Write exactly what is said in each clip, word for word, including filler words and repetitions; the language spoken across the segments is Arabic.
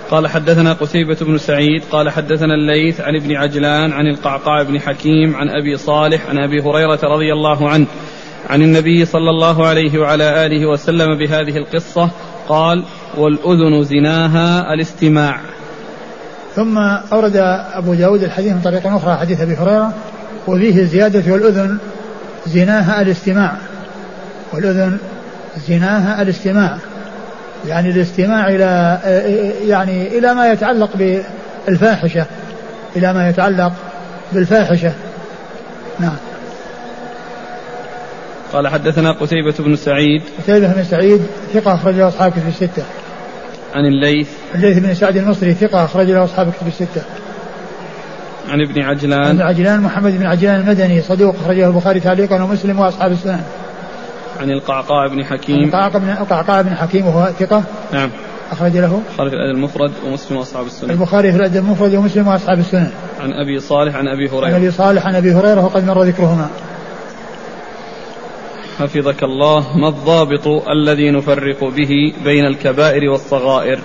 قال حدثنا قتيبة بن سعيد قال حدثنا الليث عن ابن عجلان عن القعقاع بن حكيم عن أبي صالح عن أبي هريرة رضي الله عنه عن النبي صلى الله عليه وعلى آله وسلم بهذه القصة قال: والأذن زناها الاستماع. ثم أورد أبو داود الحديث من طريق أخرى حديث أبي هريرة وفيه زيادة: والأذن زناها الاستماع. والأذن زناها الاستماع، يعني الاستماع إلى يعني إلى ما يتعلق بالفاحشة، إلى ما يتعلق بالفاحشة. نعم. قال حدثنا قتيبة بن سعيد قتيبة بن سعيد ثقة أخرج له أصحاب كتب الستة. عن الليث الليث بن سعد المصري ثقة أخرج له أصحاب كتب الستة. عن ابن عجلان عن عجلان محمد بن عجلان المدني صدوق أخرجه البخاري تعليقا ومسلم وأصحاب السنن. عن القعقاع بن حكيم القعقاع بن حكيم وهو ثقة. نعم. أخرج له البخاري في الأدب المفرد ومسلم وأصحاب السنن. البخاري في الأدب المفرد ومسلم وأصحاب السنن. عن أبي صالح عن أبي هريرة. عن أبي صالح عن أبي هريرة وقد مر ذكرهما. حفظك الله. ما الضابط الذي نفرق به بين الكبائر والصغائر؟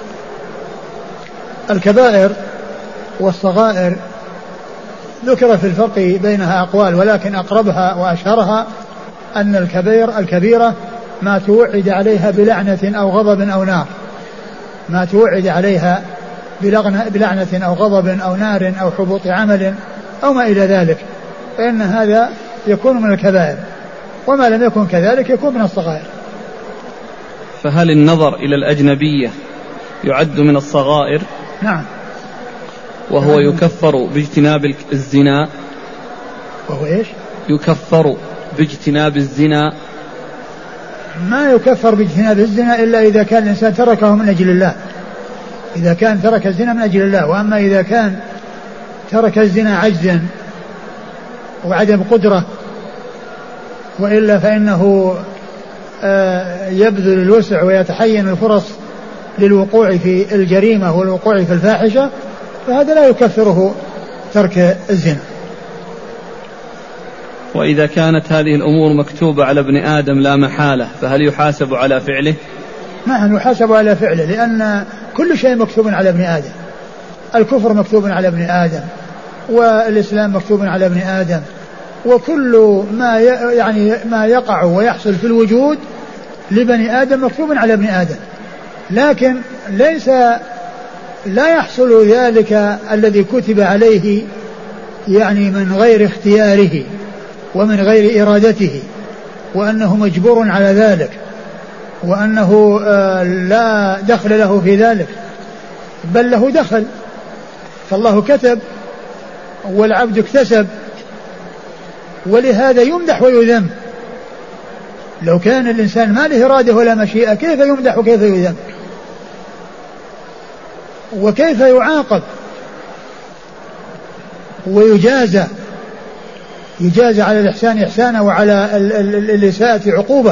الكبائر والصغائر ذكر في الفرق بينها أقوال، ولكن أقربها وأشهرها أن الكبير الكبيرة ما توعد عليها بلعنة أو غضب أو نار، ما توعد عليها بلعنة أو غضب أو نار أو حبوط عمل أو ما إلى ذلك، فإن هذا يكون من الكبائر، وما لم يكن كذلك يكون من الصغائر. فهل النظر إلى الأجنبية يعد من الصغائر؟ نعم. وهو يكفر باجتناب الزنا؟ وهو إيش؟ يكفر باجتناب الزنا؟ ما يكفر باجتناب الزنا إلا إذا كان الإنسان تركه من أجل الله، إذا كان ترك الزنا من أجل الله. وأما إذا كان ترك الزنا عجزا وعدم قدرة وإلا فإنه يبذل الوسع ويتحين الفرص للوقوع في الجريمة والوقوع في الفاحشة، فهذا لا يكفره ترك الزنا. وإذا كانت هذه الأمور مكتوبة على ابن آدم لا محالة، فهل يحاسب على فعله؟ نعم يحاسب على فعله، لأن كل شيء مكتوب على ابن آدم. الكفر مكتوب على ابن آدم، والإسلام مكتوب على ابن آدم، وكل ما يعني ما يقع ويحصل في الوجود لبني آدم مكتوب على ابن آدم، لكن ليس لا يحصل ذلك الذي كتب عليه يعني من غير اختياره ومن غير إرادته، وأنه مجبور على ذلك، وأنه لا دخل له في ذلك، بل له دخل، فالله كتب والعبد اكتسب، ولهذا يمدح ويذم. لو كان الإنسان ما له إرادة ولا مشيئة كيف يمدح وكيف يذم وكيف يعاقب ويجازى، يجازى على الإحسان إحسانا وعلى الإساءة عقوبة.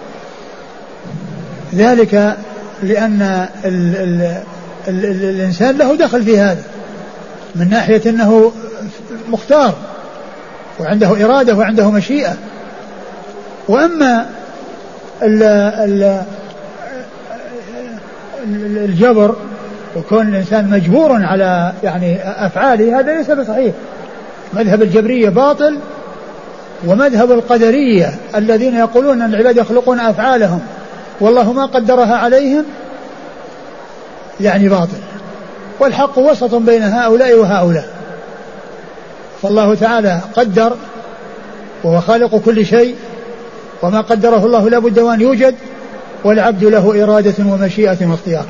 ذلك لأن ال ال ال ال الإنسان له دخل في هذا من ناحية أنه مختار وعنده إرادة وعنده مشيئة. وأما ال ال الجبر وكون الإنسان مجبور على يعني أفعاله هذا ليس بصحيح. مذهب الجبرية باطل، ومذهب القدرية الذين يقولون أن العباد يخلقون أفعالهم والله ما قدرها عليهم يعني باطل. والحق وسط بين هؤلاء وهؤلاء، فالله تعالى قدر وهو خالق كل شيء، وما قدره الله لا بد وأن يوجد، والعبد له إرادة ومشيئة واختيار.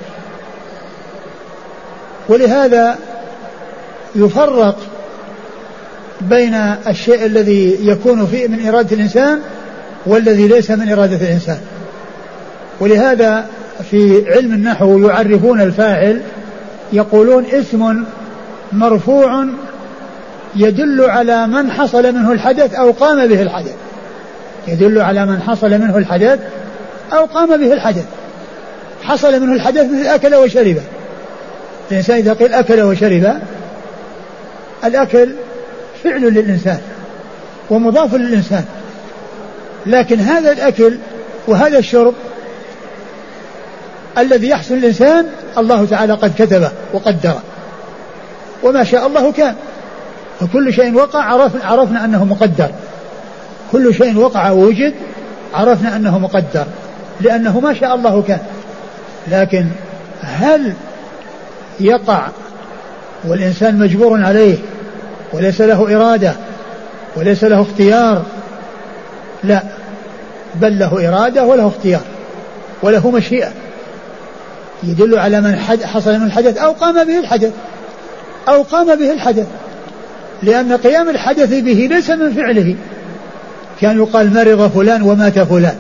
ولهذا يفرق بين الشيء الذي يكون فيه من إرادة الإنسان والذي ليس من إرادة الإنسان. ولهذا في علم النحو يعرفون الفاعل يقولون اسم مرفوع يدل على من حصل منه الحدث أو قام به الحدث، يدل على من حصل منه الحدث أو قام به الحدث. حصل منه الحدث مثل أكل وشرب. الإنسان إذا قيل أكل وشرب، الأكل فعل للإنسان ومضاف للإنسان، لكن هذا الأكل وهذا الشرب الذي يحصل الإنسان الله تعالى قد كتبه وقدره، وما شاء الله كان. فكل شيء وقع عرفنا, عرفنا أنه مقدر، كل شيء وقع ووجد عرفنا أنه مقدر، لأنه ما شاء الله كان. لكن هل يقع والإنسان مجبور عليه وليس له إرادة وليس له اختيار؟ لا، بل له إرادة وله اختيار وله مشيئة، يدل على من حصل من الحدث أو قام به الحدث أو قام به الحدث، لأن قيام الحدث به ليس من فعله. كان يقال مرض فلان ومات فلان،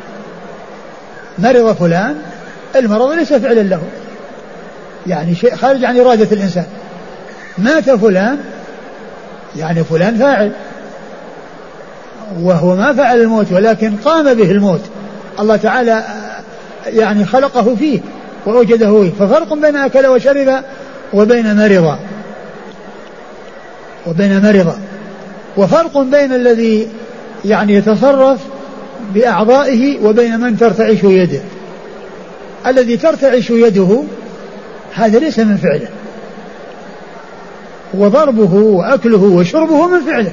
مرض فلان المرض ليس فعلا له، يعني شيء خارج عن إرادة الإنسان. مات فلان يعني فلان فاعل، وهو ما فعل الموت ولكن قام به الموت، الله تعالى يعني خلقه فيه وأوجده فيه. ففرق بين أكل وشرب وبين مرض وبين مرض وفرق بين الذي يعني يتصرف بأعضائه وبين من ترتعش يده. الذي ترتعش يده هذا ليس من فعله، وضربه وأكله وشربه من فعله،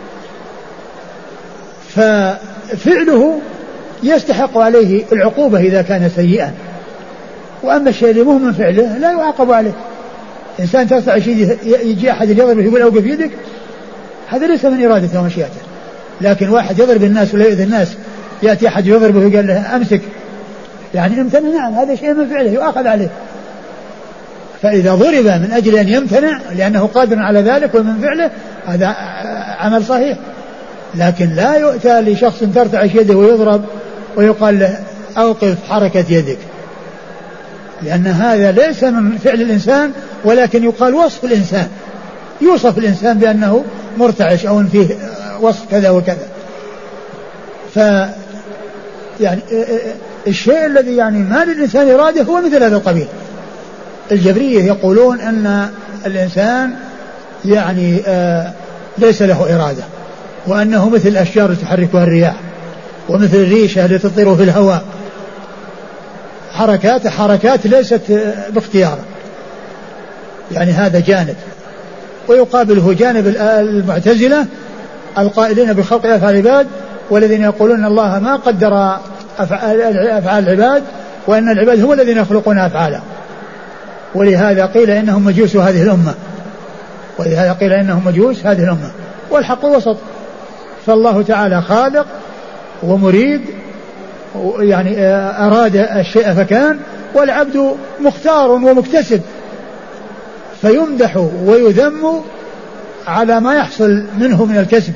ففعله يستحق عليه العقوبة إذا كان سيئا. وأما الشيء اللي مو من فعله لا يعاقب عليه. إنسان ترتعش يجي أحد يضربه يقول أوقف يدك، هذا ليس من إرادته ومشيئته. لكن واحد يضرب الناس ولا يؤذي الناس، يأتي أحد يضربه ويقال له أمسك، يعني امتنع، نعم هذا شيء من فعله يؤاخذ عليه. فإذا ضرب من أجل أن يمتنع لأنه قادر على ذلك ومن فعله هذا عمل صحيح. لكن لا يؤتى لشخص ترتعش يده ويضرب ويقال له أوقف حركة يدك، لأن هذا ليس من فعل الإنسان، ولكن يقال وصف الإنسان، يوصف الإنسان بأنه مرتعش أو فيه وصف كذا وكذا. ف يعني الشيء الذي يعني ما للإنسان إرادة هو مثل هذا القبيل. الجبرية يقولون أن الإنسان يعني آه ليس له إرادة، وأنه مثل الأشجار التي تحركها الرياح، ومثل الريشة التي تطير في الهواء، حركات حركات ليست باختياره. يعني هذا جانب، ويقابله جانب المعتزلة القائلين بخلق أفعال العباد، والذين يقولون أن الله ما قدر أفعال العباد، وأن العباد هم الذين يخلقون أفعالهم. ولهذا قيل إنهم مجوس هذه الأمة، ولهذا قيل إنهم مجوس هذه الأمة، والحق وسط. فالله تعالى خالق ومريد، يعني أراد الشيء فكان، والعبد مختار ومكتسب، فيمدح ويذم على ما يحصل منه من الكسب،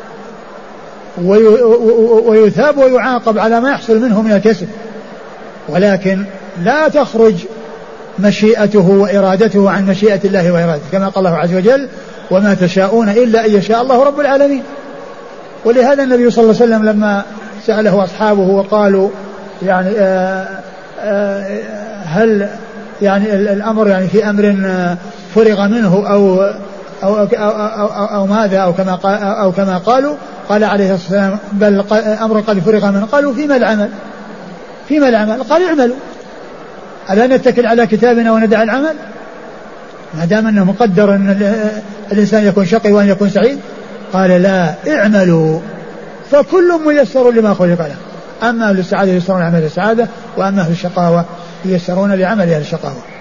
ويثاب ويعاقب على ما يحصل منه من الكسب. ولكن لا تخرج مشيئته وإرادته عن مشيئة الله وإرادته، كما قال الله عز وجل وما تشاءون إلا أن يشاء الله رب العالمين. ولهذا النبي صلى الله عليه وسلم لما سأله أصحابه وقالوا يعني آآ آآ هل يعني الأمر يعني في أمر فرغ منه أو أو أو, أو, أو, أو ماذا أو كما أو كما قالوا، قال عليه الصلاة والسلام بل أمر قد فرغ منه. قالوا فيما العمل؟ فيما العمل؟ قال اعملوا، ألا نتكل على كتابنا وندع العمل ما دام أنه مقدر أن الإنسان يكون شقي وأن يكون سعيد؟ قال لا، اعملوا فكل ميسر لما خلق له، أما أهل السعادة ييسرون لعمل السعادة، وأما أهل الشقاوة ييسرون لعمل أهل الشقاوة.